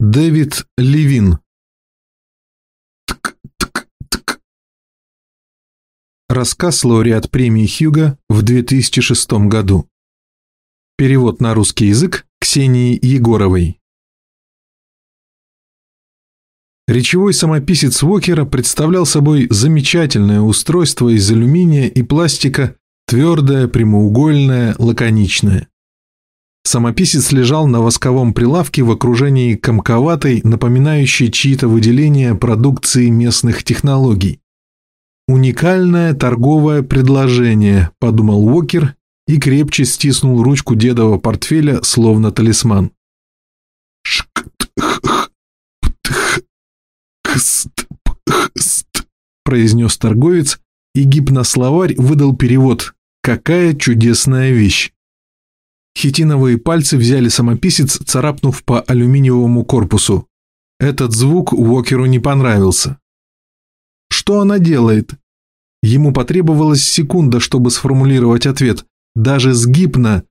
Дэвид Левин. Рассказ лауреат премии Хьюго в 2006 году. Перевод на русский язык Ксении Егоровой. Речевой самописец Уокера представлял собой замечательное устройство из алюминия и пластика, твердое, прямоугольное, лаконичное. Самописец лежал на восковом прилавке в окружении комковатой, напоминающей чьи-то выделения продукции местных технологий. «Уникальное торговое предложение», – подумал Уокер и крепче стиснул ручку дедового портфеля, словно талисман. Произнес торговец, и гипнословарь выдал перевод «Какая чудесная вещь». Хитиновые пальцы взяли самописец, царапнув по алюминиевому корпусу. Этот звук Уокеру не понравился. Что она делает? Ему потребовалась секунда, чтобы сформулировать ответ. Даже сгиб на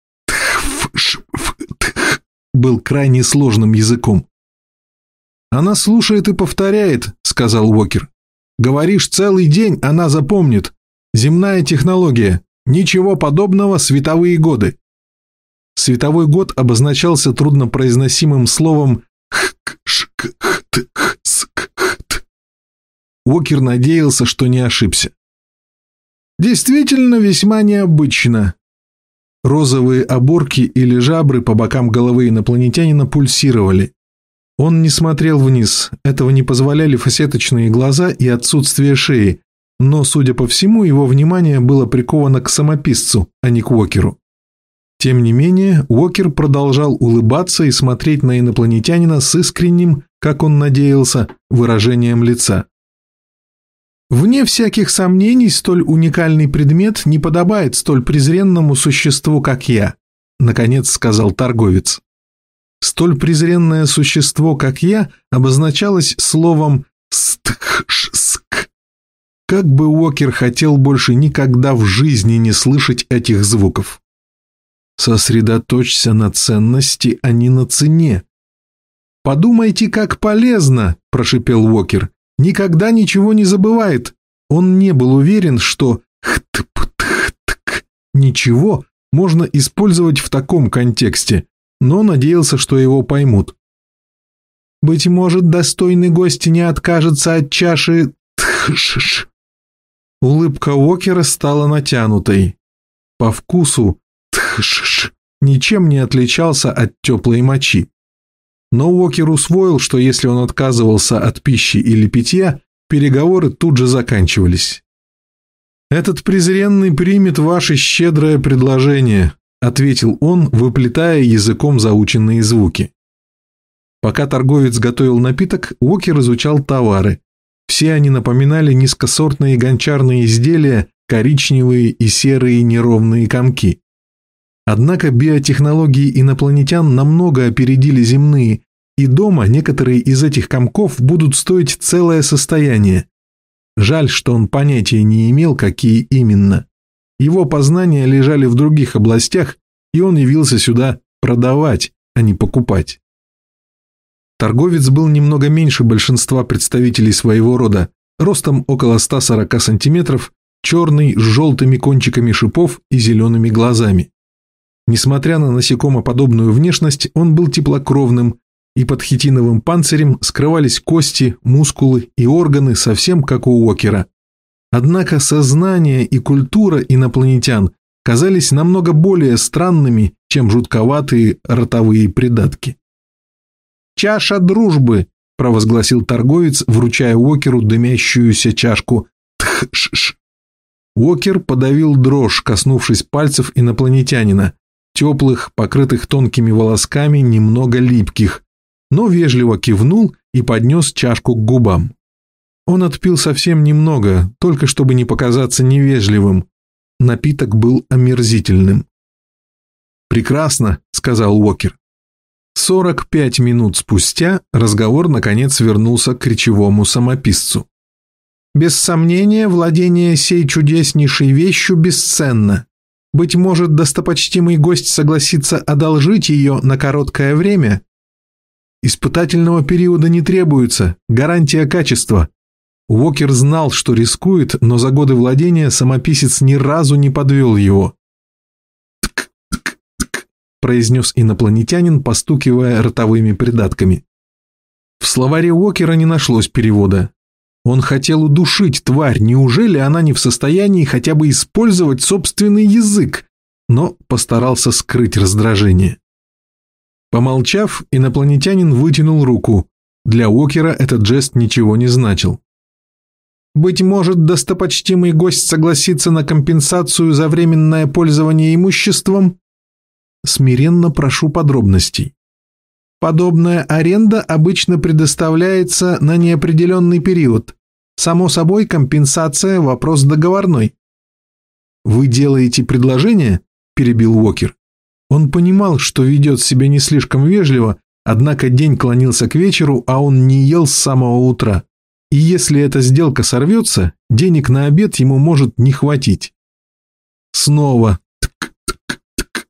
был крайне сложным языком. «Она слушает и повторяет», — сказал Уокер. «Говоришь целый день, она запомнит. Земная технология. Ничего подобного, световые годы». Световой год обозначался труднопроизносимым словом Уокер надеялся, что не ошибся. Действительно весьма необычно. Розовые оборки или жабры по бокам головы инопланетянина пульсировали. Он не смотрел вниз, этого не позволяли фасеточные глаза и отсутствие шеи, но, судя по всему, его внимание было приковано к самописцу, а не к Уокеру. Тем не менее, Уокер продолжал улыбаться и смотреть на инопланетянина с искренним, как он надеялся, выражением лица. «Вне всяких сомнений, столь уникальный предмет не подобает столь презренному существу, как я», — наконец сказал торговец. Столь презренное существо, как я, обозначалось словом «стхшск». Как бы Уокер хотел больше никогда в жизни не слышать этих звуков. Сосредоточься на ценности, а не на цене. «Подумайте, как полезно», – прошипел Уокер. «Никогда ничего не забывает». Он не был уверен, что «ничего» можно использовать в таком контексте, но надеялся, что его поймут. «Быть может, достойный гость не откажется от чаши...» Улыбка Уокера стала натянутой. По вкусу ничем не отличался от теплой мочи. Но Уокер усвоил, что если он отказывался от пищи или питья, переговоры тут же заканчивались. «Этот презренный примет ваше щедрое предложение», — ответил он, выплетая языком заученные звуки. Пока торговец готовил напиток, Уокер изучал товары. Все они напоминали низкосортные гончарные изделия, коричневые и серые неровные комки. Однако биотехнологии инопланетян намного опередили земные, и дома некоторые из этих комков будут стоить целое состояние. Жаль, что он понятия не имел, какие именно. Его познания лежали в других областях, и он явился сюда продавать, а не покупать. Торговец был немного меньше большинства представителей своего рода, ростом около 140 сантиметров, черный, с желтыми кончиками шипов и зелеными глазами. Несмотря на насекомоподобную внешность, он был теплокровным, и под хитиновым панцирем скрывались кости, мускулы и органы, совсем как у Уокера. Однако сознание и культура инопланетян казались намного более странными, чем жутковатые ротовые придатки. «Чаша дружбы», – провозгласил торговец, вручая Уокеру дымящуюся чашку. «Тх-ш-ш». Уокер подавил дрожь, коснувшись пальцев инопланетянина, теплых, покрытых тонкими волосками, немного липких, но вежливо кивнул и поднес чашку к губам. Он отпил совсем немного, только чтобы не показаться невежливым. Напиток был омерзительным. «Прекрасно», — сказал Уокер. 45 минут спустя разговор наконец вернулся к речевому самописцу. «Без сомнения, владение сей чудеснейшей вещью бесценно. Быть может, достопочтимый гость согласится одолжить ее на короткое время?» Испытательного периода не требуется, гарантия качества». Уокер знал, что рискует, но за годы владения самописец ни разу не подвел его. «Тк-тк-тк», произнес инопланетянин, постукивая ротовыми придатками. В словаре Уокера не нашлось перевода. Он хотел удушить тварь, неужели она не в состоянии хотя бы использовать собственный язык, но постарался скрыть раздражение. Помолчав, инопланетянин вытянул руку. Для Уокера этот жест ничего не значил. «Быть может, достопочтимый гость согласится на компенсацию за временное пользование имуществом?» «Смиренно прошу подробностей». «Подобная аренда обычно предоставляется на неопределенный период. Само собой, компенсация – вопрос договорной». «Вы делаете предложение?» – перебил Уокер. Он понимал, что ведет себя не слишком вежливо, однако день клонился к вечеру, а он не ел с самого утра. И если эта сделка сорвется, денег на обед ему может не хватить. Снова тк-тк-тк.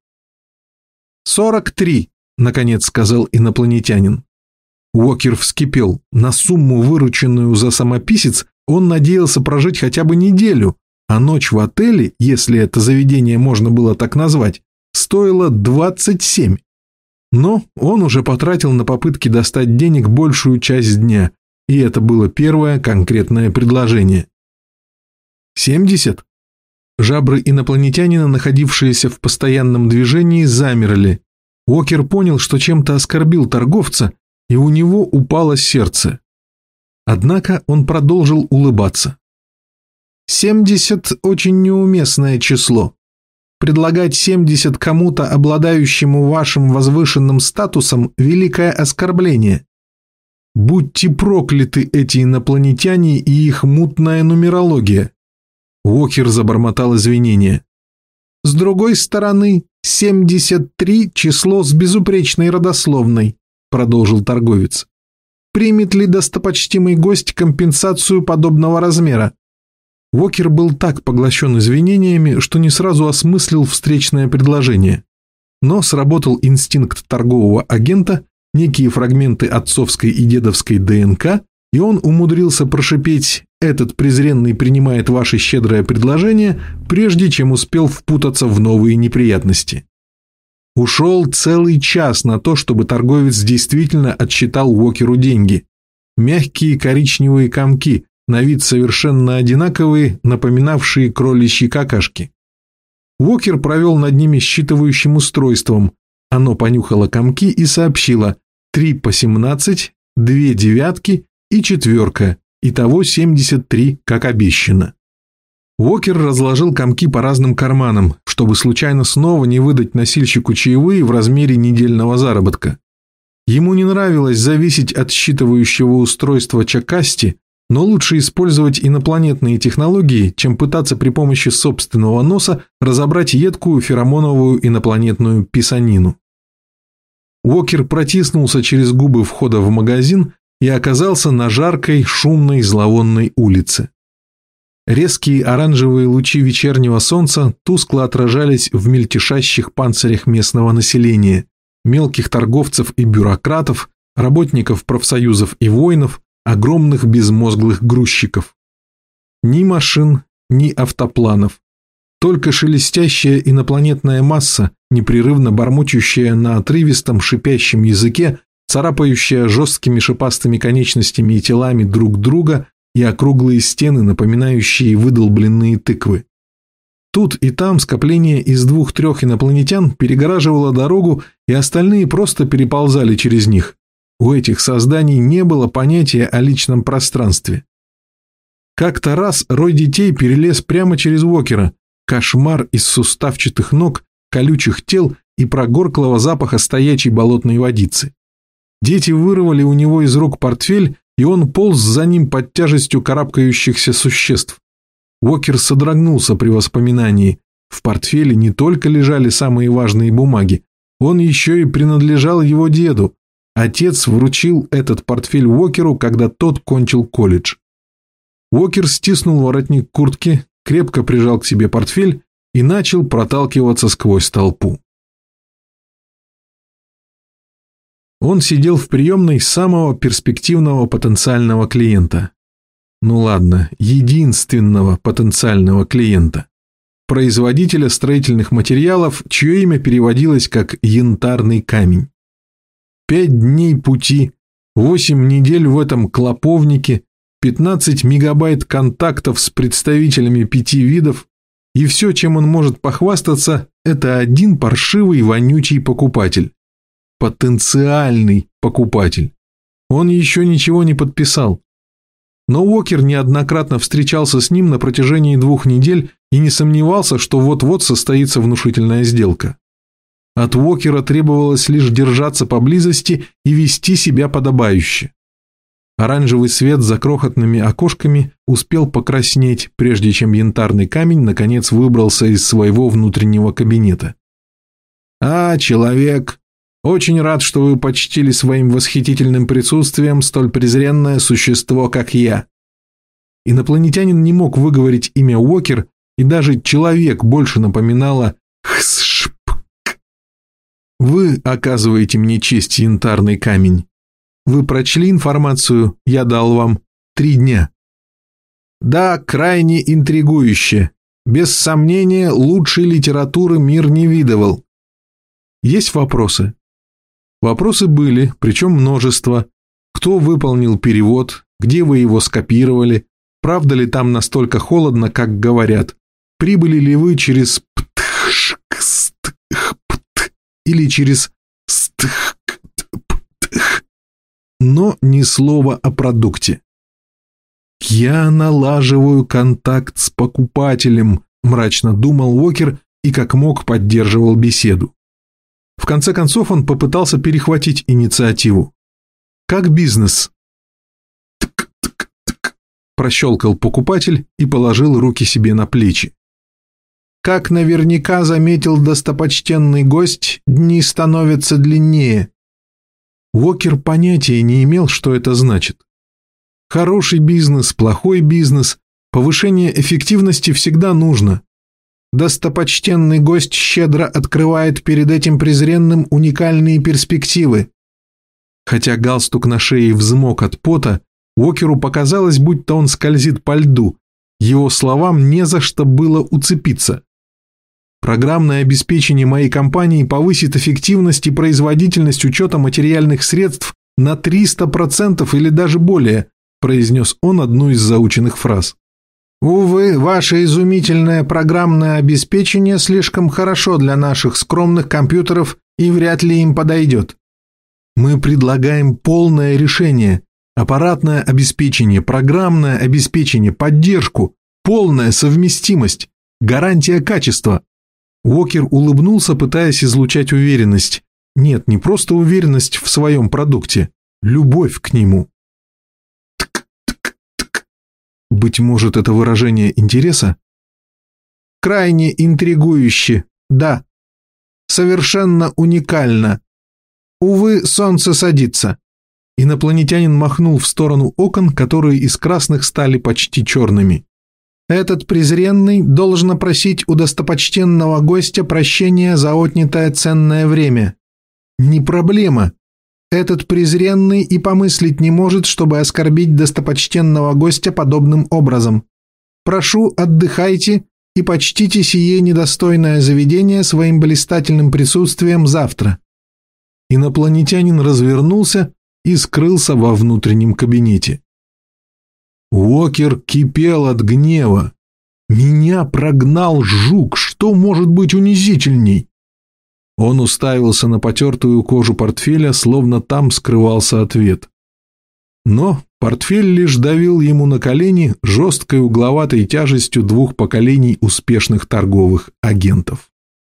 43, наконец сказал инопланетянин. Уокер вскипел. На сумму, вырученную за самописец, он надеялся прожить хотя бы неделю, а ночь в отеле, если это заведение можно было так назвать, стоила 27. Но он уже потратил на попытки достать денег большую часть дня, и это было первое конкретное предложение. 70? Жабры инопланетянина, находившиеся в постоянном движении, замерли. Уокер понял, что чем-то оскорбил торговца, и у него упало сердце. Однако он продолжил улыбаться. 70 – очень неуместное число. Предлагать 70 кому-то, обладающему вашим возвышенным статусом, великое оскорбление. Будьте прокляты эти инопланетяне и их мутная нумерология. Уокер забормотал извинения. С другой стороны, 73 – число с безупречной родословной, продолжил торговец. Примет ли достопочтимый гость компенсацию подобного размера? Уокер был так поглощен извинениями, что не сразу осмыслил встречное предложение. Но сработал инстинкт торгового агента, некие фрагменты отцовской и дедовской ДНК, и он умудрился прошипеть «этот презренный принимает ваше щедрое предложение», прежде чем успел впутаться в новые неприятности. Ушел целый час на то, чтобы торговец действительно отсчитал Уокеру деньги. Мягкие коричневые комки, на вид совершенно одинаковые, напоминавшие кроличьи какашки. Уокер провел над ними считывающим устройством. Оно понюхало комки и сообщило 3 по 17, 2 девятки и 4, итого 73, как обещано. Уокер разложил комки по разным карманам, чтобы случайно снова не выдать носильщику чаевые в размере недельного заработка. Ему не нравилось зависеть от считывающего устройства Чакасти, но лучше использовать инопланетные технологии, чем пытаться при помощи собственного носа разобрать едкую феромоновую инопланетную писанину. Уокер протиснулся через губы входа в магазин и оказался на жаркой, шумной, зловонной улице. Резкие оранжевые лучи вечернего солнца тускло отражались в мельтешащих панцирях местного населения, мелких торговцев и бюрократов, работников профсоюзов и воинов, огромных безмозглых грузчиков. Ни машин, ни автопланов. Только шелестящая инопланетная масса, непрерывно бормочущая на отрывистом шипящем языке, царапающая жесткими шипастыми конечностями и телами друг друга, и округлые стены, напоминающие выдолбленные тыквы. Тут и там скопление из 2-3 инопланетян перегораживало дорогу, и остальные просто переползали через них. У этих созданий не было понятия о личном пространстве. Как-то раз рой детей перелез прямо через Уокера, кошмар из суставчатых ног, колючих тел и прогорклого запаха стоячей болотной водицы. Дети вырвали у него из рук портфель, и он полз за ним под тяжестью карабкающихся существ. Уокер содрогнулся при воспоминании. В портфеле не только лежали самые важные бумаги, он еще и принадлежал его деду. Отец вручил этот портфель Уокеру, когда тот кончил колледж. Уокер стиснул воротник куртки, крепко прижал к себе портфель и начал проталкиваться сквозь толпу. Он сидел в приемной самого перспективного потенциального клиента. Ну ладно, единственного потенциального клиента. Производителя строительных материалов, чье имя переводилось как «янтарный камень». 5 дней пути, 8 недель в этом клоповнике, 15 мегабайт контактов с представителями 5 видов, и все, чем он может похвастаться, это один паршивый вонючий покупатель. Потенциальный покупатель. Он еще ничего не подписал. Но Уокер неоднократно встречался с ним на протяжении 2 недель и не сомневался, что вот-вот состоится внушительная сделка. От Уокера требовалось лишь держаться поблизости и вести себя подобающе. Оранжевый свет за крохотными окошками успел покраснеть, прежде чем янтарный камень наконец выбрался из своего внутреннего кабинета. «А, человек, очень рад, что вы почтили своим восхитительным присутствием столь презренное существо, как я». Инопланетянин не мог выговорить имя Уокер, и даже человек больше напоминало «хсшпк». «Вы оказываете мне честь, янтарный камень. Вы прочли информацию, я дал вам 3 дня». «Да, крайне интригующе. Без сомнения, лучшей литературы мир не видывал». «Есть вопросы?» Вопросы были, причем множество. Кто выполнил перевод, где вы его скопировали, правда ли там настолько холодно, как говорят, прибыли ли вы через птхшкстхпт или через стхктптх, но ни слова о продукте. «Я налаживаю контакт с покупателем», – мрачно думал Уокер и как мог поддерживал беседу. В конце концов он попытался перехватить инициативу. «Как бизнес?» «Тк-тк-тк», – прощелкал покупатель и положил руки себе на плечи. «Как наверняка заметил достопочтенный гость, дни становятся длиннее». Уокер понятия не имел, что это значит. Хороший бизнес, плохой бизнес, повышение эффективности всегда нужно. Достопочтенный гость щедро открывает перед этим презренным уникальные перспективы. Хотя галстук на шее взмок от пота, Уокеру показалось, будто он скользит по льду. Его словам не за что было уцепиться. Программное обеспечение моей компании повысит эффективность и производительность учета материальных средств на 300% или даже более, произнес он одну из заученных фраз. «Увы, ваше изумительное программное обеспечение слишком хорошо для наших скромных компьютеров и вряд ли им подойдет. Мы предлагаем полное решение, аппаратное обеспечение, программное обеспечение, поддержку, полная совместимость, гарантия качества». Уокер улыбнулся, пытаясь излучать уверенность. Нет, не просто уверенность в своем продукте, любовь к нему. Тк-тк-тк. Быть может, это выражение интереса? Крайне интригующе, да. Совершенно уникально. Увы, солнце садится. Инопланетянин махнул в сторону окон, которые из красных стали почти черными. Этот презренный должен просить у достопочтенного гостя прощения за отнятое ценное время. Не проблема. Этот презренный и помыслить не может, чтобы оскорбить достопочтенного гостя подобным образом. Прошу, отдыхайте и почтите сие недостойное заведение своим блистательным присутствием завтра». Инопланетянин развернулся и скрылся во внутреннем кабинете. Уокер кипел от гнева. «Меня прогнал жук! Что может быть унизительней?» Он уставился на потертую кожу портфеля, словно там скрывался ответ. Но портфель лишь давил ему на колени жесткой угловатой тяжестью 2 поколений успешных торговых агентов.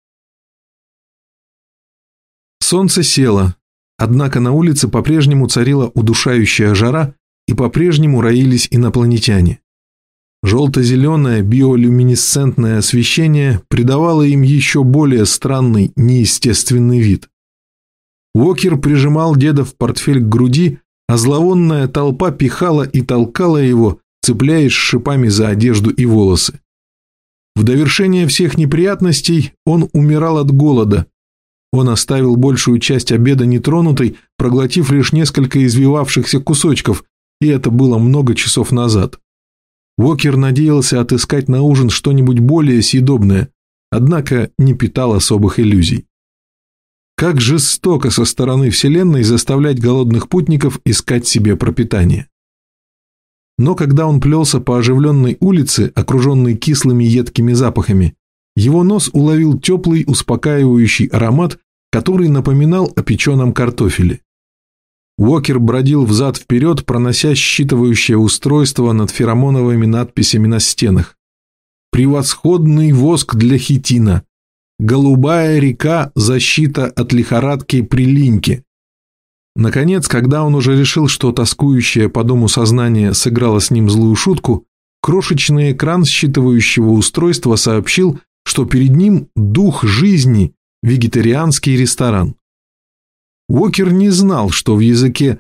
Солнце село, однако на улице по-прежнему царила удушающая жара, и по-прежнему роились инопланетяне. Желто-зеленое биолюминесцентное освещение придавало им еще более странный, неестественный вид. Уокер прижимал деда в портфель к груди, а зловонная толпа пихала и толкала его, цепляясь шипами за одежду и волосы. В довершение всех неприятностей он умирал от голода. Он оставил большую часть обеда нетронутой, проглотив лишь несколько извивавшихся кусочков, и это было много часов назад. Уокер надеялся отыскать на ужин что-нибудь более съедобное, однако не питал особых иллюзий. Как жестоко со стороны Вселенной заставлять голодных путников искать себе пропитание. Но когда он плелся по оживленной улице, окруженной кислыми едкими запахами, его нос уловил теплый успокаивающий аромат, который напоминал о печеном картофеле. Уокер бродил взад-вперед, пронося считывающее устройство над феромоновыми надписями на стенах. «Превосходный воск для хитина», «Голубая река. Защита от лихорадки при линьке». Наконец, когда он уже решил, что тоскующее по дому сознание сыграло с ним злую шутку, крошечный экран считывающего устройства сообщил, что перед ним дух жизни, вегетарианский ресторан. Уокер не знал, что в языке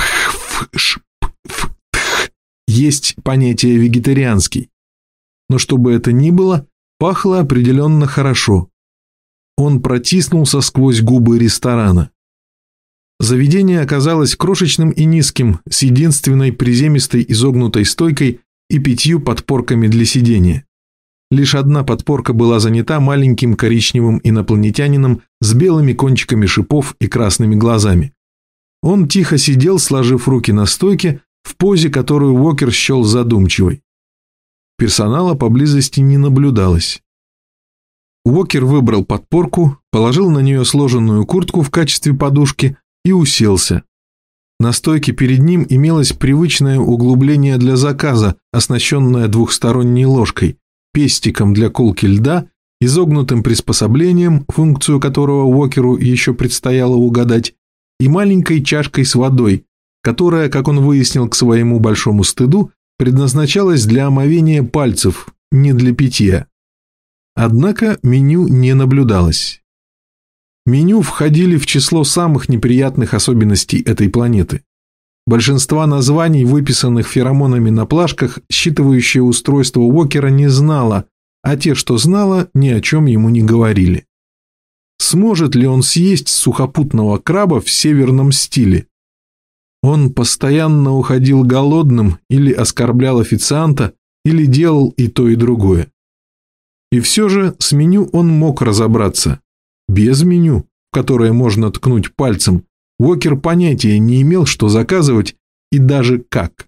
есть понятие «вегетарианский», но что бы это ни было, пахло определенно хорошо. Он протиснулся сквозь губы ресторана. Заведение оказалось крошечным и низким, с единственной приземистой изогнутой стойкой и 5 подпорками для сидения. Лишь одна подпорка была занята маленьким коричневым инопланетянином с белыми кончиками шипов и красными глазами. Он тихо сидел, сложив руки на стойке, в позе, которую Уокер счел задумчивой. Персонала поблизости не наблюдалось. Уокер выбрал подпорку, положил на нее сложенную куртку в качестве подушки и уселся. На стойке перед ним имелось привычное углубление для заказа, оснащенное двухсторонней ложкой, пестиком для колки льда, изогнутым приспособлением, функцию которого Уокеру еще предстояло угадать, и маленькой чашкой с водой, которая, как он выяснил к своему большому стыду, предназначалась для омовения пальцев, не для питья. Однако меню не наблюдалось. Меню входили в число самых неприятных особенностей этой планеты. Большинства названий, выписанных феромонами на плашках, считывающее устройство Уокера не знало, а те, что знало, ни о чем ему не говорили. Сможет ли он съесть сухопутного краба в северном стиле? Он постоянно уходил голодным или оскорблял официанта, или делал и то, и другое. И все же с меню он мог разобраться. Без меню, в которое можно ткнуть пальцем, Уокер понятия не имел, что заказывать и даже как.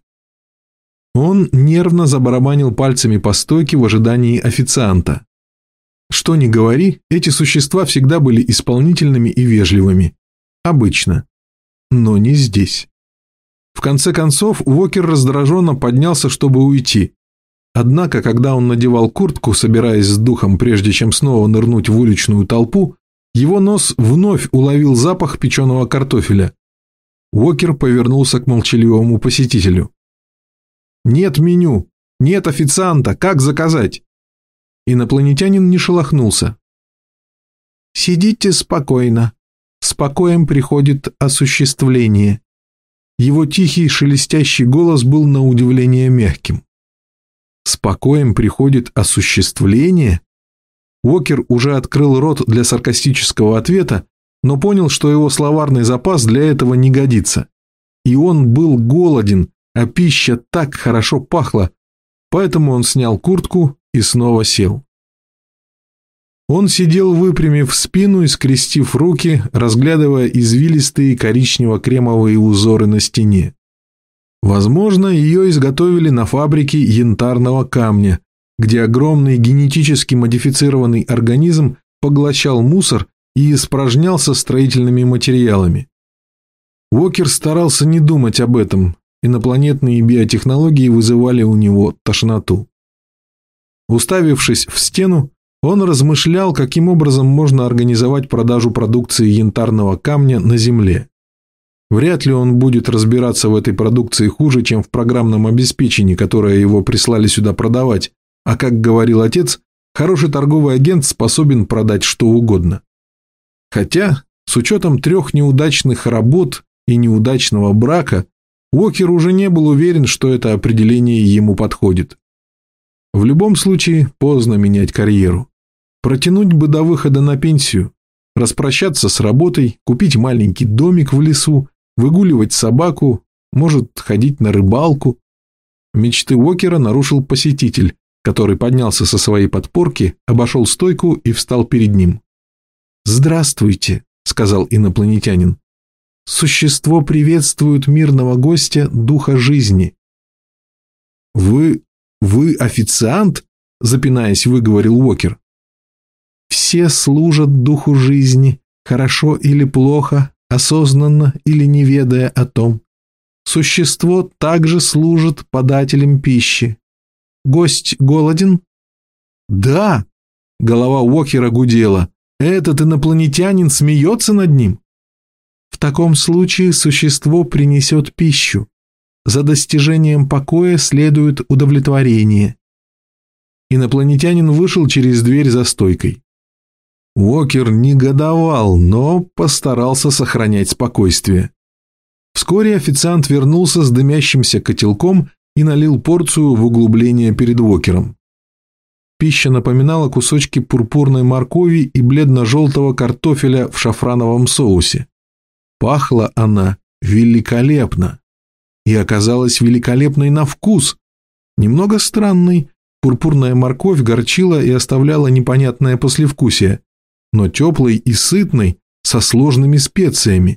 Он нервно забарабанил пальцами по стойке в ожидании официанта. Что ни говори, эти существа всегда были исполнительными и вежливыми. Обычно. Но не здесь. В конце концов, Уокер раздраженно поднялся, чтобы уйти. Однако, когда он надевал куртку, собираясь с духом, прежде чем снова нырнуть в уличную толпу, его нос вновь уловил запах печеного картофеля. Уокер повернулся к молчаливому посетителю. «Нет меню! Нет официанта! Как заказать?» Инопланетянин не шелохнулся. «Сидите спокойно. С покоем приходит осуществление». Его тихий шелестящий голос был на удивление мягким. «С покоем приходит осуществление?» Уокер уже открыл рот для саркастического ответа, но понял, что его словарный запас для этого не годится. И он был голоден, а пища так хорошо пахла, поэтому он снял куртку и снова сел. Он сидел, выпрямив спину и скрестив руки, разглядывая извилистые коричнево-кремовые узоры на стене. Возможно, ее изготовили на фабрике янтарного камня, где огромный генетически модифицированный организм поглощал мусор и испражнялся строительными материалами. Уокер старался не думать об этом, инопланетные биотехнологии вызывали у него тошноту. Уставившись в стену, он размышлял, каким образом можно организовать продажу продукции янтарного камня на Земле. Вряд ли он будет разбираться в этой продукции хуже, чем в программном обеспечении, которое его прислали сюда продавать, а, как говорил отец, хороший торговый агент способен продать что угодно. Хотя, с учетом 3 неудачных работ и неудачного брака, Уокер уже не был уверен, что это определение ему подходит. В любом случае, поздно менять карьеру. Протянуть бы до выхода на пенсию. распрощаться с работой, купить маленький домик в лесу, выгуливать собаку, может, ходить на рыбалку. Мечты Уокера нарушил посетитель, который поднялся со своей подпорки, обошел стойку и встал перед ним. «Здравствуйте», — сказал инопланетянин. «Существо приветствует мирного гостя духа жизни». «Вы официант?» — запинаясь, выговорил Уокер. «Все служат духу жизни, хорошо или плохо, осознанно или не ведая о том. Существо также служит подателем пищи. Гость голоден?» «Да!» — голова Уокера гудела. «Этот инопланетянин смеется над ним?» «В таком случае существо принесет пищу. За достижением покоя следует удовлетворение». Инопланетянин вышел через дверь за стойкой. Уокер негодовал, но постарался сохранять спокойствие. Вскоре официант вернулся с дымящимся котелком и налил порцию в углубление перед Уокером. Пища напоминала кусочки пурпурной моркови и бледно-желтого картофеля в шафрановом соусе. Пахла она великолепно. И оказалась великолепной на вкус. Немного странной, пурпурная морковь горчила и оставляла непонятное послевкусие, но теплой и сытной, со сложными специями.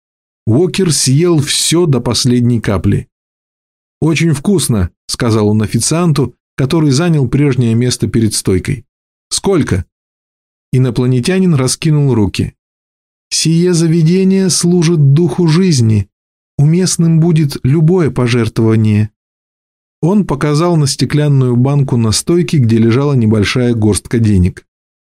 Уокер съел все до последней капли. «Очень вкусно», — сказал он официанту, который занял прежнее место перед стойкой. «Сколько?» Инопланетянин раскинул руки. «Сие заведение служит духу жизни. Уместным будет любое пожертвование». Он показал на стеклянную банку на стойке, где лежала небольшая горстка денег.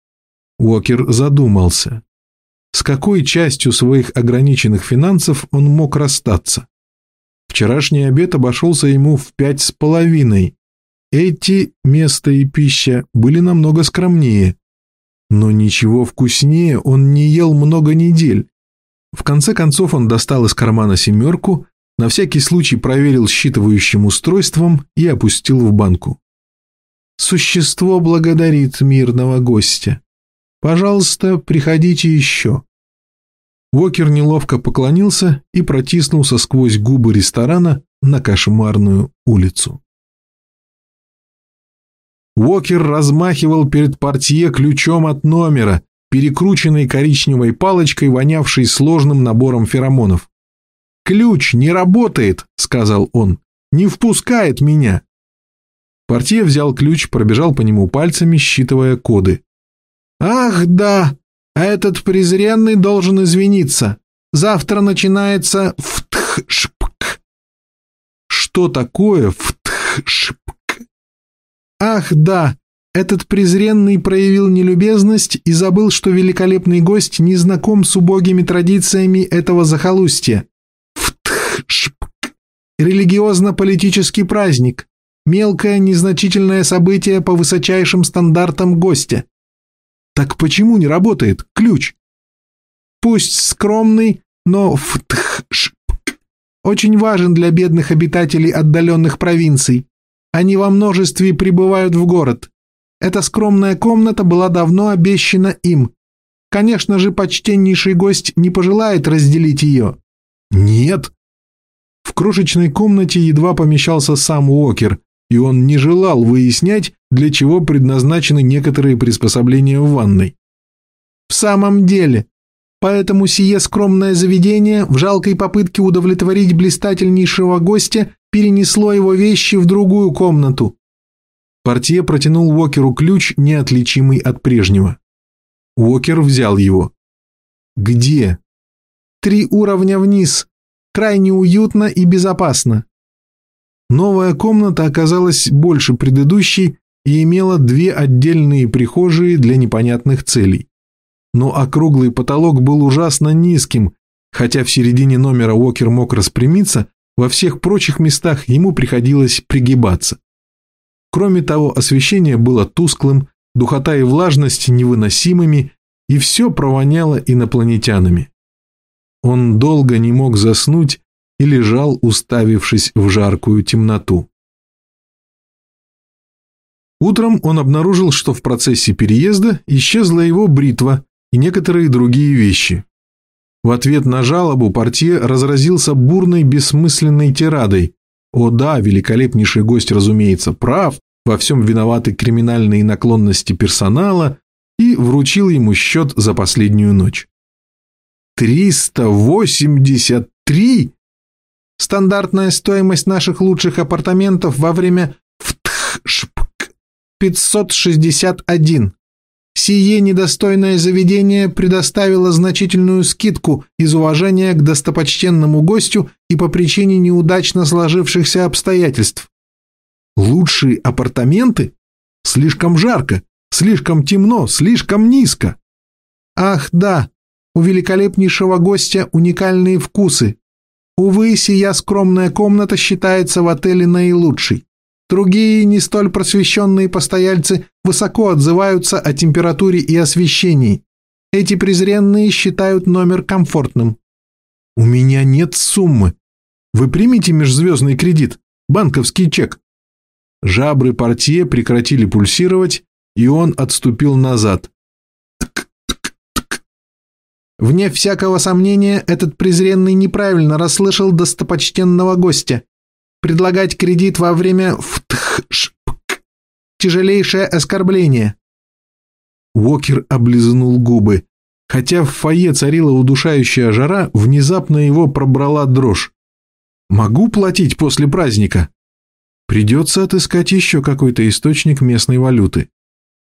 Уокер задумался. С какой частью своих ограниченных финансов он мог расстаться? Вчерашний обед обошелся ему в 5,5. Эти место и пища были намного скромнее. Но ничего вкуснее он не ел много недель. В конце концов он достал из кармана семерку, на всякий случай проверил считывающим устройством и опустил в банку. «Существо благодарит мирного гостя. Пожалуйста, приходите еще». Уокер неловко поклонился и протиснулся сквозь губы ресторана на кошмарную улицу. Уокер размахивал перед портье ключом от номера, перекрученной коричневой палочкой, вонявшей сложным набором феромонов. «Ключ не работает», — сказал он, — «не впускает меня». Портье взял ключ, пробежал по нему пальцами, считывая коды. «Ах, да, этот презренный должен извиниться. Завтра начинается ФТХ-ШПК». «Что такое ФТХ-ШПК?» «Ах, да, этот презренный проявил нелюбезность и забыл, что великолепный гость не знаком с убогими традициями этого захолустья. ФТХ-ШПК. Религиозно-политический праздник. Мелкое, незначительное событие по высочайшим стандартам гостя. Так почему не работает ключ? Пусть скромный, но ФТХ-ШПК очень важен для бедных обитателей отдаленных провинций. Они во множестве прибывают в город. Эта скромная комната была давно обещана им. Конечно же, почтеннейший гость не пожелает разделить ее». «Нет». В крошечной комнате едва помещался сам Уокер, и он не желал выяснять, для чего предназначены некоторые приспособления в ванной. «В самом деле, поэтому сие скромное заведение в жалкой попытке удовлетворить блистательнейшего гостя перенесло его вещи в другую комнату». Портье протянул Уокеру ключ, неотличимый от прежнего. Уокер взял его. «Где?» 3 уровня вниз. Крайне уютно и безопасно». Новая комната оказалась больше предыдущей и имела 2 отдельные прихожие для непонятных целей. Но округлый потолок был ужасно низким, хотя в середине номера Уокер мог распрямиться, во всех прочих местах ему приходилось пригибаться. Кроме того, освещение было тусклым, духота и влажность невыносимыми, и все провоняло инопланетянами. Он долго не мог заснуть и лежал, уставившись в жаркую темноту. Утром он обнаружил, что в процессе переезда исчезла его бритва, и некоторые другие вещи. В ответ на жалобу портье разразился бурной бессмысленной тирадой. О да, великолепнейший гость, разумеется, прав, во всем виноваты криминальные наклонности персонала, и вручил ему счет за последнюю ночь. 383? Стандартная стоимость наших лучших апартаментов во время 561. Сие недостойное заведение предоставило значительную скидку из уважения к достопочтенному гостю и по причине неудачно сложившихся обстоятельств. Лучшие апартаменты? Слишком жарко, слишком темно, слишком низко. Ах, да, у великолепнейшего гостя уникальные вкусы. Увы, сия скромная комната считается в отеле наилучшей. Другие, не столь просвещенные постояльцы, высоко отзываются о температуре и освещении. Эти презренные считают номер комфортным. У меня нет суммы. Вы примите межзвездный кредит, банковский чек. Жабры портье прекратили пульсировать, и он отступил назад. Вне всякого сомнения, этот презренный неправильно расслышал достопочтенного гостя. Предлагать кредит во время тяжелейшее оскорбление. Уокер облизнул губы. Хотя в фойе царила удушающая жара, внезапно его пробрала дрожь. Могу платить после праздника? Придется отыскать еще какой-то источник местной валюты.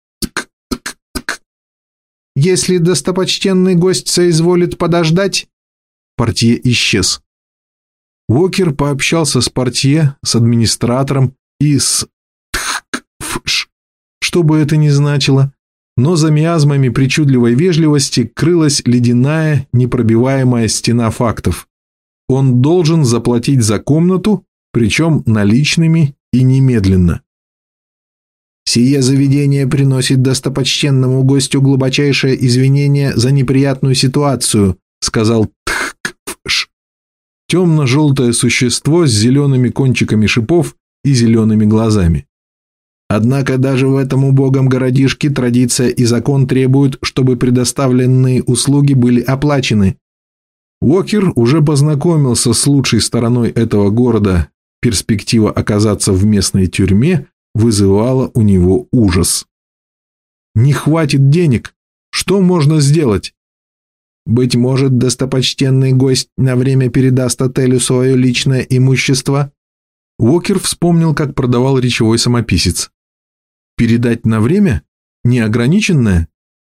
Если достопочтенный гость соизволит подождать... Портье исчез. Уокер пообщался с портье, с администратором и с... Что бы это ни значило, но за миазмами причудливой вежливости крылась ледяная, непробиваемая стена фактов. Он должен заплатить за комнату, причем наличными и немедленно. Сие заведение приносит достопочтенному гостю глубочайшее извинение за неприятную ситуацию, сказал темно-желтое существо с зелеными кончиками шипов и зелеными глазами. Однако даже в этом убогом городишке традиция и закон требуют, чтобы предоставленные услуги были оплачены. Уокер уже познакомился с лучшей стороной этого города. Перспектива оказаться в местной тюрьме вызывала у него ужас. Не хватит денег. Что можно сделать? Быть может, достопочтенный гость на время передаст отелю свое личное имущество? Уокер вспомнил, как продавал речевой самописец. Передать на время? Неограниченное?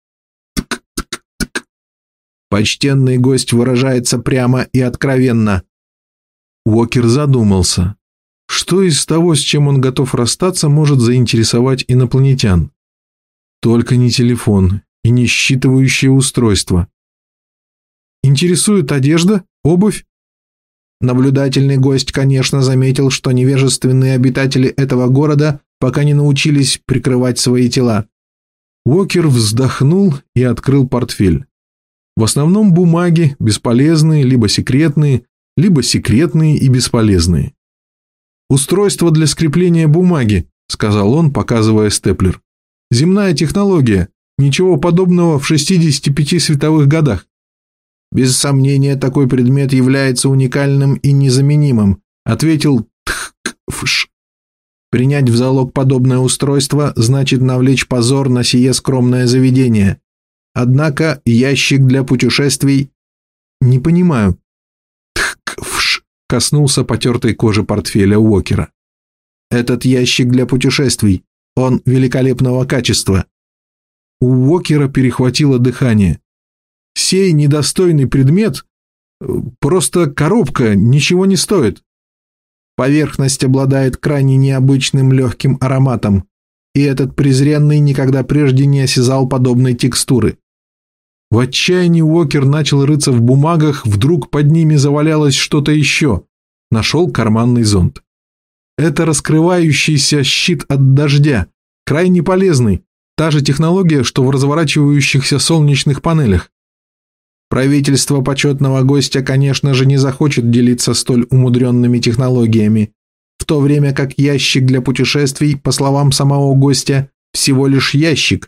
Почтенный гость выражается прямо и откровенно. Уокер задумался. Что из того, с чем он готов расстаться, может заинтересовать инопланетян? Только не телефон и не считывающее устройство. Интересует одежда, обувь? Наблюдательный гость, конечно, заметил, что невежественные обитатели этого города пока не научились прикрывать свои тела. Уокер вздохнул и открыл портфель. В основном бумаги, бесполезные, либо секретные и бесполезные. «Устройство для скрепления бумаги», — сказал он, показывая степлер. «Земная технология. Ничего подобного в 65 световых годах». «Без сомнения, такой предмет является уникальным и незаменимым», — ответил Тхкфш. «Принять в залог подобное устройство значит навлечь позор на сие скромное заведение. Однако ящик для путешествий...» «Не понимаю». Тхкфш коснулся потертой кожи портфеля Уокера. «Этот ящик для путешествий. Он великолепного качества». У Уокера перехватило дыхание. Сей недостойный предмет, просто коробка, ничего не стоит. Поверхность обладает крайне необычным легким ароматом, и этот презренный никогда прежде не осязал подобной текстуры. В отчаянии Уокер начал рыться в бумагах, вдруг под ними завалялось что-то еще. Нашел карманный зонт. Это раскрывающийся щит от дождя, крайне полезный, та же технология, что в разворачивающихся солнечных панелях. Правительство почетного гостя, конечно же, не захочет делиться столь умудренными технологиями, в то время как ящик для путешествий, по словам самого гостя, всего лишь ящик,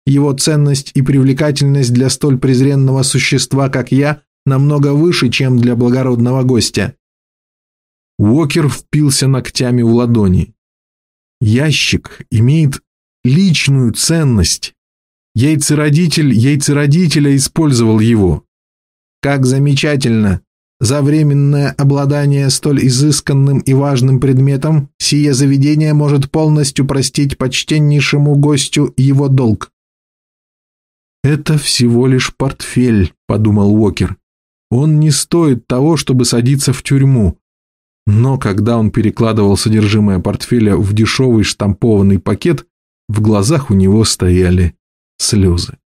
Его ценность и привлекательность для столь презренного существа, как я, намного выше, чем для благородного гостя». Уокер впился ногтями в ладони. «Ящик имеет личную ценность. Яйцеродитель яйцеродителя использовал его». «Как замечательно! За временное обладание столь изысканным и важным предметом сие заведение может полностью простить почтеннейшему гостю его долг». «Это всего лишь портфель», — подумал Уокер. «Он не стоит того, чтобы садиться в тюрьму». Но когда он перекладывал содержимое портфеля в дешевый штампованный пакет, в глазах у него стояли слезы.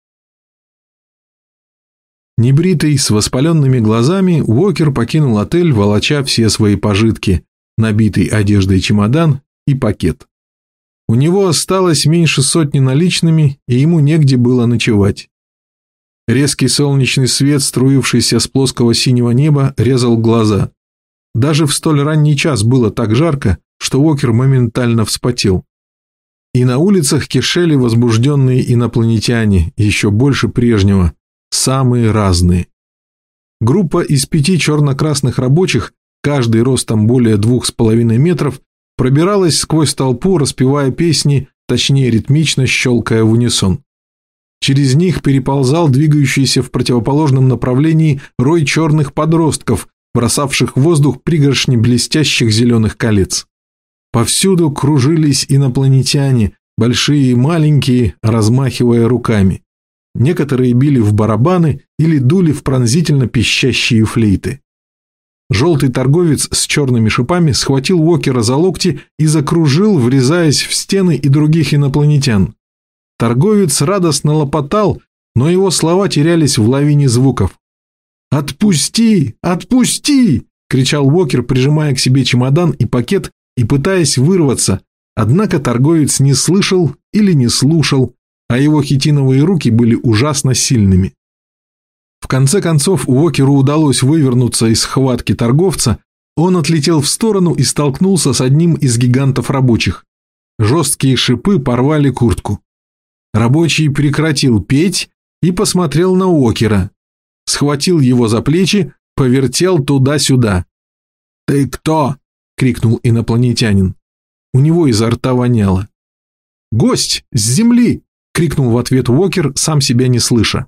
Небритый, с воспаленными глазами, Уокер покинул отель, волоча все свои пожитки, набитый одеждой чемодан и пакет. У него осталось меньше сотни наличными, и ему негде было ночевать. Резкий солнечный свет, струившийся с плоского синего неба, резал глаза. Даже в столь ранний час было так жарко, что Уокер моментально вспотел. И на улицах кишели возбужденные инопланетяне, еще больше прежнего, самые разные. Группа из 5 черно-красных рабочих, каждый ростом более 2,5 метров, пробиралась сквозь толпу, распевая песни, точнее ритмично щелкая в унисон. Через них переползал двигающийся в противоположном направлении рой черных подростков, бросавших в воздух пригоршни блестящих зеленых колец. Повсюду кружились инопланетяне, большие и маленькие, размахивая руками. Некоторые били в барабаны или дули в пронзительно пищащие флейты. Желтый торговец с черными шипами схватил Уокера за локти и закружил, врезаясь в стены и других инопланетян. Торговец радостно лопотал, но его слова терялись в лавине звуков. «Отпусти! Отпусти!» – кричал Уокер, прижимая к себе чемодан и пакет и пытаясь вырваться, однако торговец не слышал или не слушал, а его хитиновые руки были ужасно сильными. В конце концов Уокеру удалось вывернуться из схватки торговца, он отлетел в сторону и столкнулся с одним из гигантов рабочих. Жесткие шипы порвали куртку. Рабочий прекратил петь и посмотрел на Уокера. Схватил его за плечи, повертел туда-сюда. «Ты кто?» – крикнул инопланетянин. У него изо рта воняло. «Гость! С земли!» – крикнул в ответ Уокер, сам себя не слыша.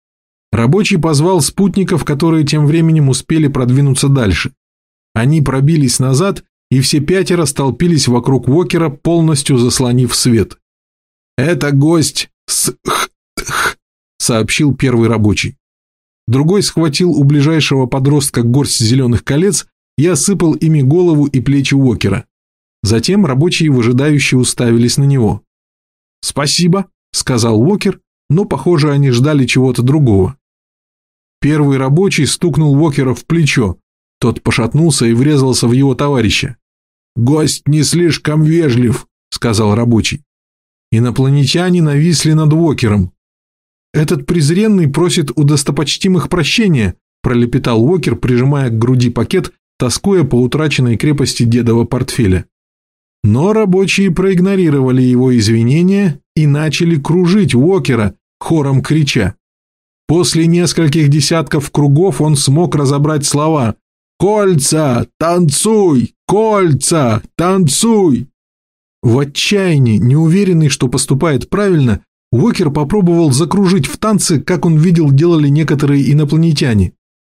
Рабочий позвал спутников, которые тем временем успели продвинуться дальше. Они пробились назад, и все 5 столпились вокруг Уокера, полностью заслонив свет. «Это гость с х-х», – сообщил первый рабочий. Другой схватил у ближайшего подростка горсть зеленых колец и осыпал ими голову и плечи Уокера. Затем рабочие выжидающие уставились на него. «Спасибо», – сказал Уокер, но, похоже, они ждали чего-то другого. Первый рабочий стукнул Уокера в плечо. Тот пошатнулся и врезался в его товарища. «Гость не слишком вежлив», – сказал рабочий. Инопланетяне нависли над Уокером. «Этот презренный просит у достопочтимых прощения», – пролепетал Уокер, прижимая к груди пакет, тоскуя по утраченной крепости дедова портфеля. Но рабочие проигнорировали его извинения и начали кружить Уокера, хором крича. После нескольких десятков кругов он смог разобрать слова «Кольца! Танцуй! Кольца! Танцуй!». В отчаянии, неуверенный, что поступает правильно, Уокер попробовал закружить в танце, как он видел делали некоторые инопланетяне.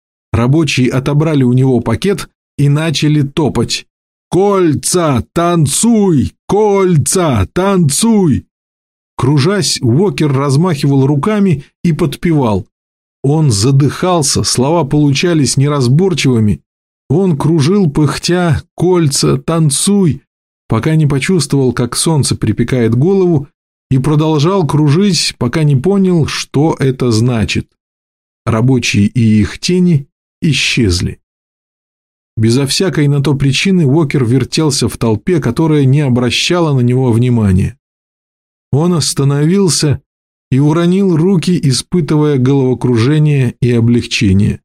Рабочие отобрали у него пакет и начали топать. «Кольца! Танцуй! Кольца! Танцуй!». Кружась, Уокер размахивал руками и подпевал. Он задыхался, слова получались неразборчивыми. Он кружил, пыхтя «Кольца! Танцуй!», пока не почувствовал, как солнце припекает голову, и продолжал кружить, пока не понял, что это значит. Рабочие и их тени исчезли. Безо всякой на то причины Уокер вертелся в толпе, которая не обращала на него внимания. Он остановился и уронил руки, испытывая головокружение и облегчение.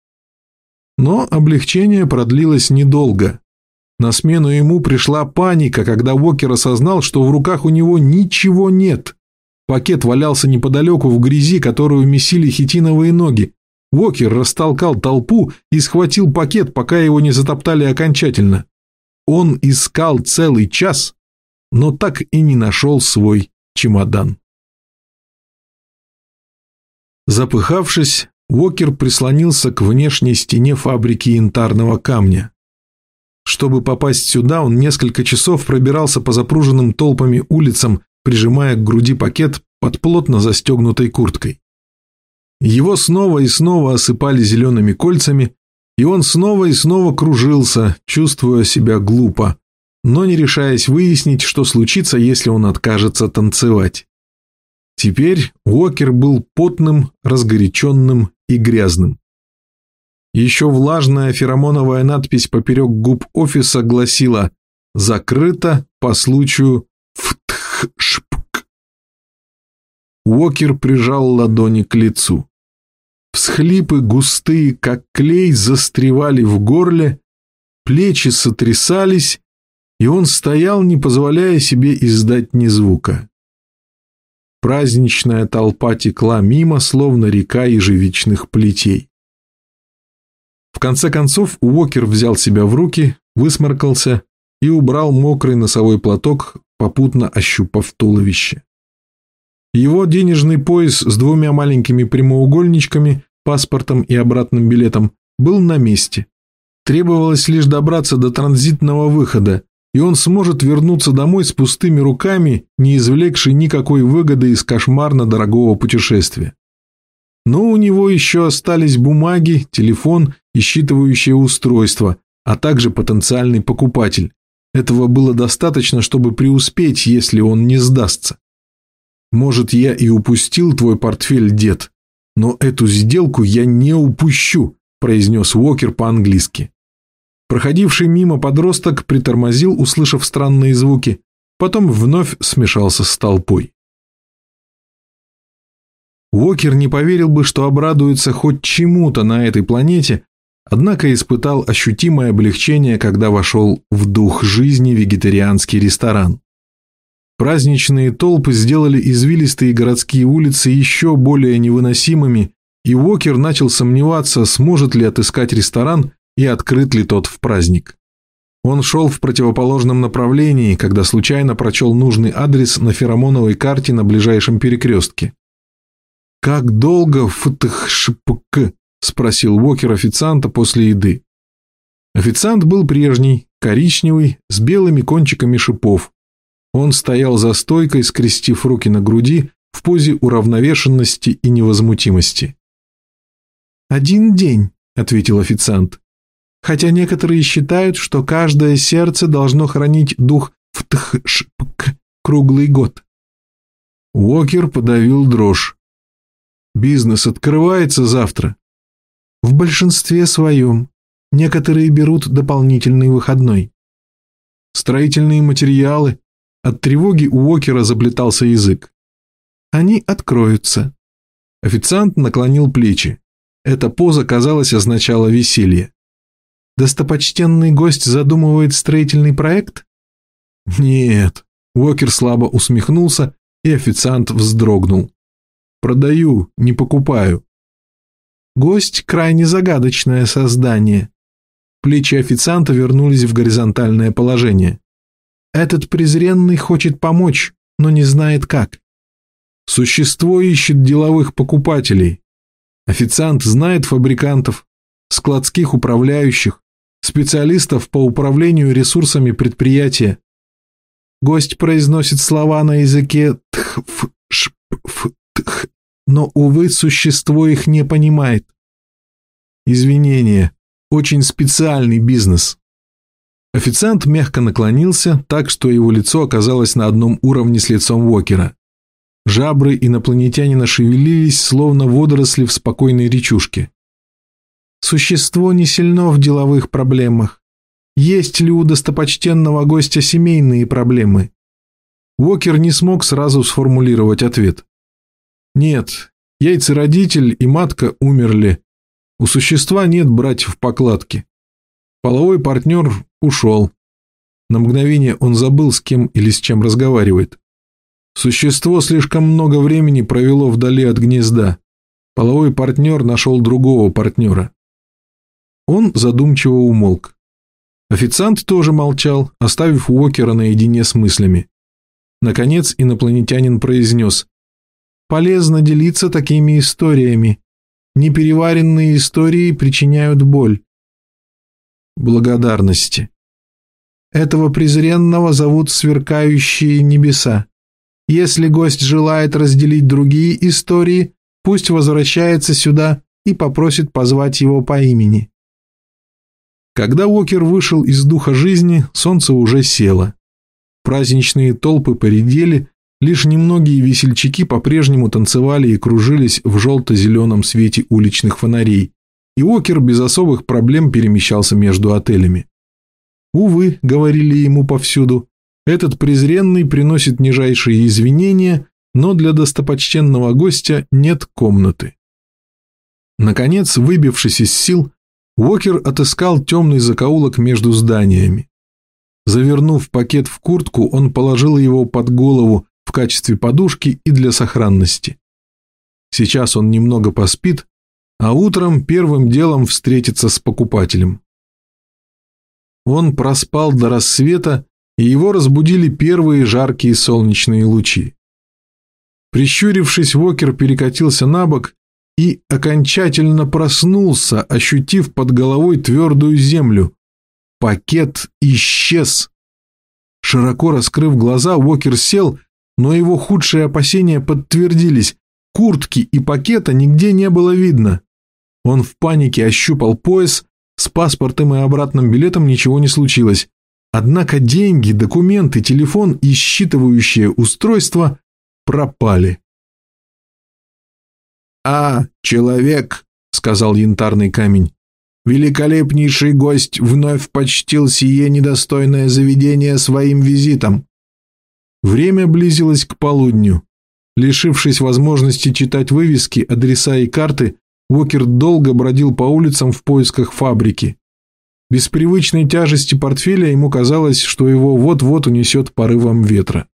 Но облегчение продлилось недолго. На смену ему пришла паника, когда Уокер осознал, что в руках у него ничего нет. Пакет валялся неподалеку в грязи, которую месили хитиновые ноги. Уокер растолкал толпу и схватил пакет, пока его не затоптали окончательно. Он искал целый час, но так и не нашел свой чемодан. Запыхавшись, Уокер прислонился к внешней стене фабрики янтарного камня. Чтобы попасть сюда, он несколько часов пробирался по запруженным толпами улицам, прижимая к груди пакет под плотно застегнутой курткой. Его снова и снова осыпали зелеными кольцами, и он снова и снова кружился, чувствуя себя глупо, но не решаясь выяснить, что случится, если он откажется танцевать. Теперь Уокер был потным, разгоряченным и грязным. Еще влажная феромоновая надпись поперек губ офиса гласила «Закрыто по случаю ФТХ-ШПК». Уокер прижал ладони к лицу. Всхлипы густые, как клей, застревали в горле, плечи сотрясались, и он стоял, не позволяя себе издать ни звука. Праздничная толпа текла мимо, словно река ежевичных плетей. В конце концов Уокер взял себя в руки, высморкался и убрал мокрый носовой платок, попутно ощупав туловище. Его денежный пояс с 2 маленькими прямоугольничками, паспортом и обратным билетом был на месте. Требовалось лишь добраться до транзитного выхода, и он сможет вернуться домой с пустыми руками, не извлекший никакой выгоды из кошмарно дорогого путешествия. Но у него еще остались бумаги, телефон и считывающее устройство, а также потенциальный покупатель. Этого было достаточно, чтобы преуспеть, если он не сдастся. Может, я и упустил твой портфель, дед, но эту сделку я не упущу, произнес Уокер по-английски. Проходивший мимо подросток притормозил, услышав странные звуки, потом вновь смешался с толпой. Уокер не поверил бы, что обрадуется хоть чему-то на этой планете, однако испытал ощутимое облегчение, когда вошел в дух жизни вегетарианский ресторан. Праздничные толпы сделали извилистые городские улицы еще более невыносимыми, и Уокер начал сомневаться, сможет ли отыскать ресторан и открыт ли тот в праздник. Он шел в противоположном направлении, когда случайно прочел нужный адрес на феромоновой карте на ближайшем перекрестке. «Как долго ФТХ-ШПК?» – спросил Уокер официанта после еды. Официант был прежний, коричневый, с белыми кончиками шипов. Он стоял за стойкой, скрестив руки на груди, в позе уравновешенности и невозмутимости. «1 день», – ответил официант. «Хотя некоторые считают, что каждое сердце должно хранить дух ФТХ-ШПК круглый год». Уокер подавил дрожь. «Бизнес открывается завтра?» «В большинстве своем. Некоторые берут дополнительный выходной». «Строительные материалы?» От тревоги у Уокера заплетался язык. «Они откроются». Официант наклонил плечи. Эта поза, казалось, означала веселье. «Достопочтенный гость задумывает строительный проект?» «Нет». Уокер слабо усмехнулся, и официант вздрогнул. «Продаю, не покупаю». «Гость – крайне загадочное создание». Плечи официанта вернулись в горизонтальное положение. «Этот презренный хочет помочь, но не знает как». «Существо ищет деловых покупателей. Официант знает фабрикантов, складских управляющих, специалистов по управлению ресурсами предприятия». Гость произносит слова на языке тх, но, увы, существо их не понимает. «Извинения, очень специальный бизнес». Официант мягко наклонился, так что его лицо оказалось на одном уровне с лицом Уокера. Жабры инопланетянина шевелились, словно водоросли в спокойной речушке. «Существо не сильно в деловых проблемах. Есть ли у достопочтенного гостя семейные проблемы?» Уокер не смог сразу сформулировать ответ. «Нет, яйцеродитель и матка умерли. У существа нет братьев по кладке. Половой партнер ушел». На мгновение он забыл, с кем или с чем разговаривает. Существо слишком много времени провело вдали от гнезда. Половой партнер нашел другого партнера. Он задумчиво умолк. Официант тоже молчал, оставив Уокера наедине с мыслями. Наконец инопланетянин произнес: «Полезно делиться такими историями. Непереваренные истории причиняют боль». «Благодарности». «Этого презренного зовут сверкающие небеса. Если гость желает разделить другие истории, пусть возвращается сюда и попросит позвать его по имени». Когда Уокер вышел из духа жизни, солнце уже село. Праздничные толпы поредели, лишь немногие весельчаки по-прежнему танцевали и кружились в желто-зеленом свете уличных фонарей, и Уокер без особых проблем перемещался между отелями. «Увы», — говорили ему повсюду, — «этот презренный приносит нижайшие извинения, но для достопочтенного гостя нет комнаты». Наконец, выбившись из сил, Уокер отыскал темный закоулок между зданиями. Завернув пакет в куртку, он положил его под голову в качестве подушки и для сохранности. Сейчас он немного поспит, а утром первым делом встретится с покупателем. Он проспал до рассвета, и его разбудили первые жаркие солнечные лучи. Прищурившись, Уокер перекатился на бок и окончательно проснулся, ощутив под головой твердую землю. Пакет исчез. Широко раскрыв глаза, Уокер сел, но его худшие опасения подтвердились. Куртки и пакета нигде не было видно. Он в панике ощупал пояс, с паспортом и обратным билетом ничего не случилось. Однако деньги, документы, телефон и считывающее устройство пропали. «А, человек», — сказал янтарный камень, — «великолепнейший гость вновь почтил сие недостойное заведение своим визитом». Время близилось к полудню. Лишившись возможности читать вывески, адреса и карты, Уокер долго бродил по улицам в поисках фабрики. Без привычной тяжести портфеля ему казалось, что его вот-вот унесет порывом ветра.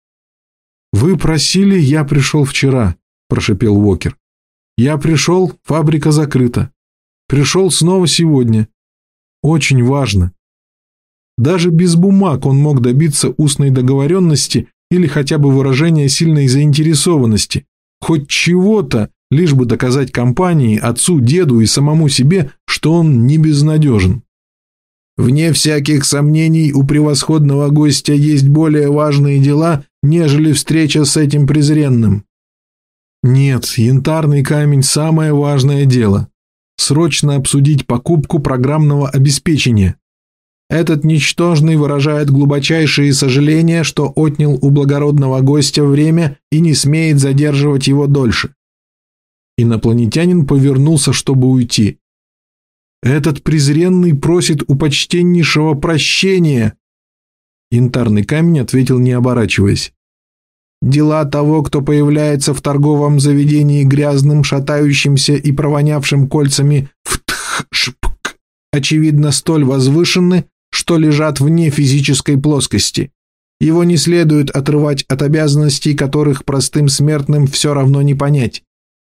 «Вы просили, я пришел вчера», – прошепел Уокер. «Я пришел, фабрика закрыта. Пришел снова сегодня. Очень важно». Даже без бумаг он мог добиться устной договоренности или хотя бы выражения сильной заинтересованности, хоть чего-то, лишь бы доказать компании, отцу, деду и самому себе, что он не безнадежен. «Вне всяких сомнений, у превосходного гостя есть более важные дела, нежели встреча с этим презренным». «Нет, янтарный камень – самое важное дело. Срочно обсудить покупку программного обеспечения. Этот ничтожный выражает глубочайшие сожаления, что отнял у благородного гостя время и не смеет задерживать его дольше». Инопланетянин повернулся, чтобы уйти. «Этот презренный просит у почтеннейшего прощения!» Янтарный камень ответил, не оборачиваясь. «Дела того, кто появляется в торговом заведении грязным, шатающимся и провонявшим кольцами втх-шпк, очевидно, столь возвышенны, что лежат вне физической плоскости. Его не следует отрывать от обязанностей, которых простым смертным все равно не понять».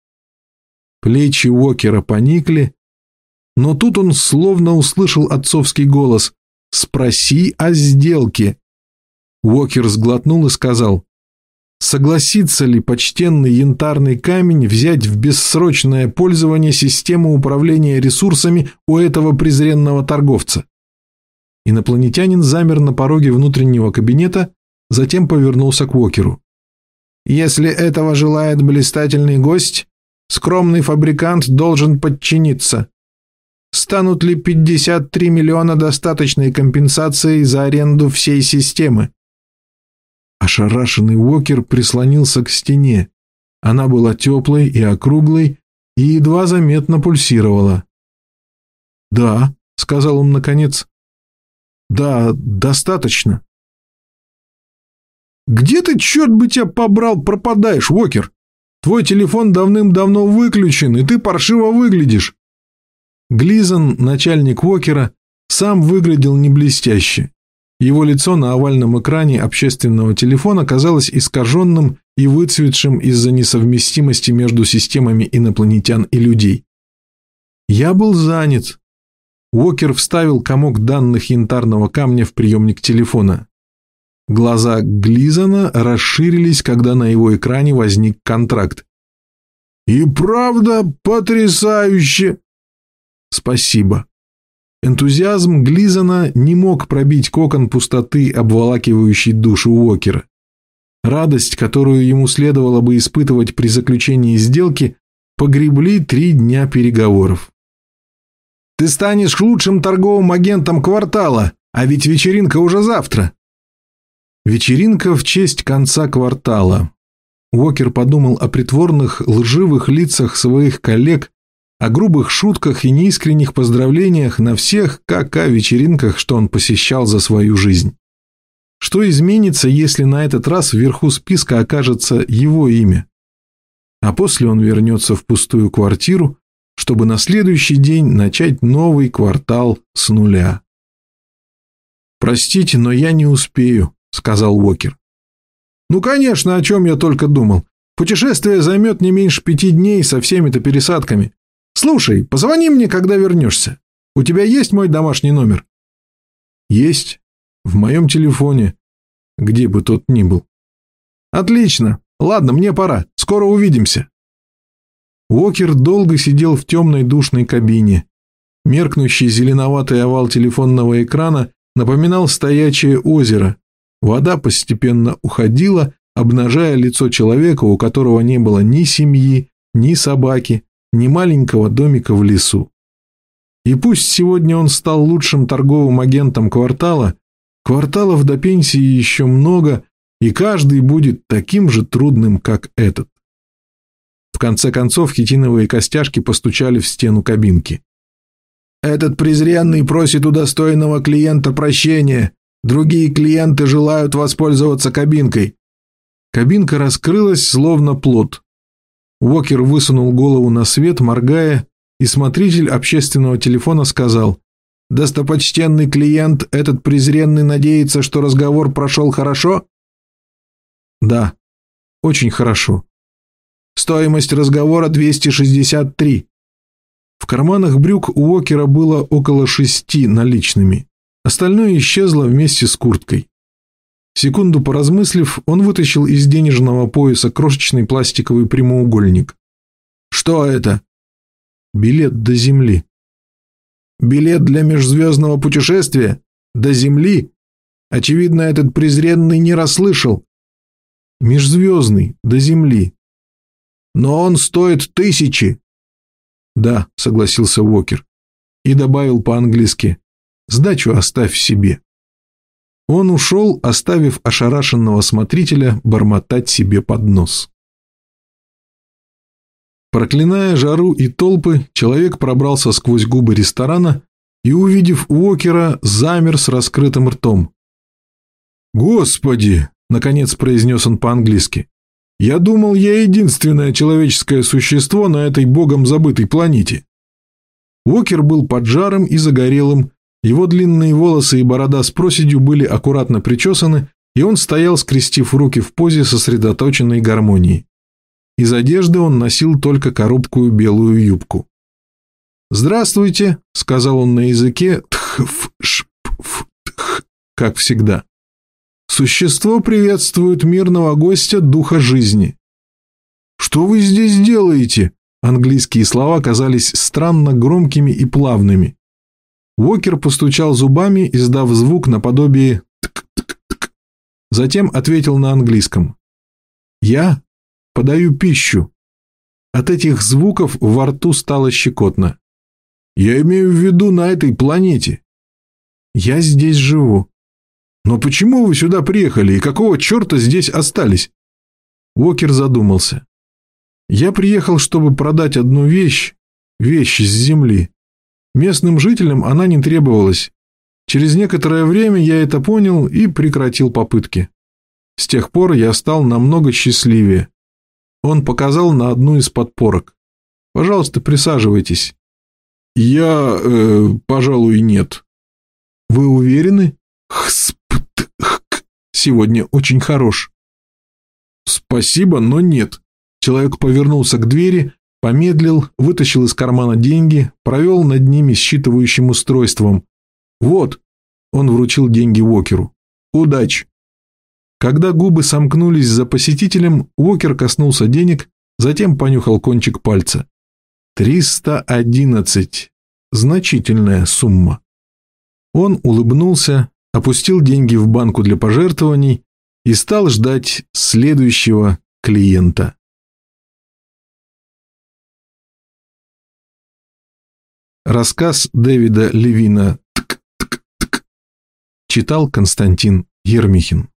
Плечи Уокера поникли, но тут он словно услышал отцовский голос: «Спроси о сделке». Уокер сглотнул и сказал: «Согласится ли почтенный янтарный камень взять в бессрочное пользование систему управления ресурсами у этого презренного торговца?» Инопланетянин замер на пороге внутреннего кабинета, затем повернулся к Уокеру. «Если этого желает блистательный гость, скромный фабрикант должен подчиниться. Станут ли 53 миллиона достаточной компенсацией за аренду всей системы?» Ошарашенный Уокер прислонился к стене. Она была теплой и округлой и едва заметно пульсировала. «Да», — сказал он наконец. «Да, достаточно». «Где ты, черт бы тебя побрал, пропадаешь, Уокер? Твой телефон давным-давно выключен, и ты паршиво выглядишь». Глизон, начальник Уокера, сам выглядел не блестяще. Его лицо на овальном экране общественного телефона казалось искаженным и выцветшим из-за несовместимости между системами инопланетян и людей. «Я был занят». Уокер вставил комок данных янтарного камня в приемник телефона. Глаза Глизона расширились, когда на его экране возник контракт. «И правда потрясающе!» «Спасибо». Энтузиазм Глизона не мог пробить кокон пустоты, обволакивающей душу Уокера. Радость, которую ему следовало бы испытывать при заключении сделки, погребли 3 дня переговоров. «Ты станешь лучшим торговым агентом квартала, а ведь вечеринка уже завтра». Вечеринка в честь конца квартала. Уокер подумал о притворных, лживых лицах своих коллег, о грубых шутках и неискренних поздравлениях на всех КК-вечеринках, что он посещал за свою жизнь. Что изменится, если на этот раз вверху списка окажется его имя? А после он вернется в пустую квартиру, чтобы на следующий день начать новый квартал с нуля. «Простите, но я не успею», — сказал Уокер. «Ну, конечно, о чем я только думал. Путешествие займет не меньше 5 дней со всеми-то пересадками. Слушай, позвони мне, когда вернешься. У тебя есть мой домашний номер?» «Есть. В моем телефоне. Где бы тот ни был». «Отлично. Ладно, мне пора. Скоро увидимся». Уокер долго сидел в темной душной кабине. Меркнущий зеленоватый овал телефонного экрана напоминал стоячее озеро. Вода постепенно уходила, обнажая лицо человека, у которого не было ни семьи, ни собаки, ни маленького домика в лесу. И пусть сегодня он стал лучшим торговым агентом квартала, кварталов до пенсии еще много, и каждый будет таким же трудным, как этот. В конце концов хитиновые костяшки постучали в стену кабинки. «Этот презренный просит у достойного клиента прощения. Другие клиенты желают воспользоваться кабинкой». Кабинка раскрылась, словно плот. Уокер высунул голову на свет, моргая, и смотритель общественного телефона сказал: «Достопочтенный клиент, этот презренный надеется, что разговор прошел хорошо?» «Да, очень хорошо». «Стоимость разговора 263». В карманах брюк у Уокера было около 6 наличными. Остальное исчезло вместе с курткой. Секунду поразмыслив, он вытащил из денежного пояса крошечный пластиковый прямоугольник. «Что это?» «Билет до Земли». «Билет для межзвездного путешествия? До Земли?» Очевидно, этот презренный не расслышал. «Межзвездный, до Земли». «Но он стоит 1000». «Да», — согласился Уокер. И добавил по-английски: «Сдачу оставь себе». Он ушел, оставив ошарашенного смотрителя бормотать себе под нос. Проклиная жару и толпы, человек пробрался сквозь губы ресторана и, увидев Уокера, замер с раскрытым ртом. «Господи!» — наконец произнес он по-английски. «Я думал, я единственное человеческое существо на этой богом забытой планете». Уокер был поджарым и загорелым, его длинные волосы и борода с проседью были аккуратно причесаны, и он стоял, скрестив руки в позе сосредоточенной гармонии. Из одежды он носил только короткую белую юбку. «Здравствуйте», — сказал он на языке тх, как всегда. «Существо приветствует мирного гостя духа жизни». «Что вы здесь делаете?» Английские слова казались странно громкими и плавными. Уокер постучал зубами, издав звук наподобие «тк-тк-тк». Затем ответил на английском. «Я подаю пищу». От этих звуков во рту стало щекотно. «Я имею в виду на этой планете». «Я здесь живу». «Но почему вы сюда приехали и какого черта здесь остались?» Уокер задумался. «Я приехал, чтобы продать одну вещь с земли. Местным жителям она не требовалась. Через некоторое время я это понял и прекратил попытки. С тех пор я стал намного счастливее». Он показал на одну из подпорок. «Пожалуйста, присаживайтесь». «Я, пожалуй, нет». «Вы уверены?» сегодня очень хорош». «Спасибо, но нет». Человек повернулся к двери, помедлил, вытащил из кармана деньги, провел над ними считывающим устройством. «Вот», — он вручил деньги Уокеру. «Удачи». Когда губы сомкнулись за посетителем, Уокер коснулся денег, затем понюхал кончик пальца. 311. Значительная сумма. Он улыбнулся, опустил деньги в банку для пожертвований и стал ждать следующего клиента. Рассказ Дэвида Левина «Тк-тк-тк» читал Константин Ермихин.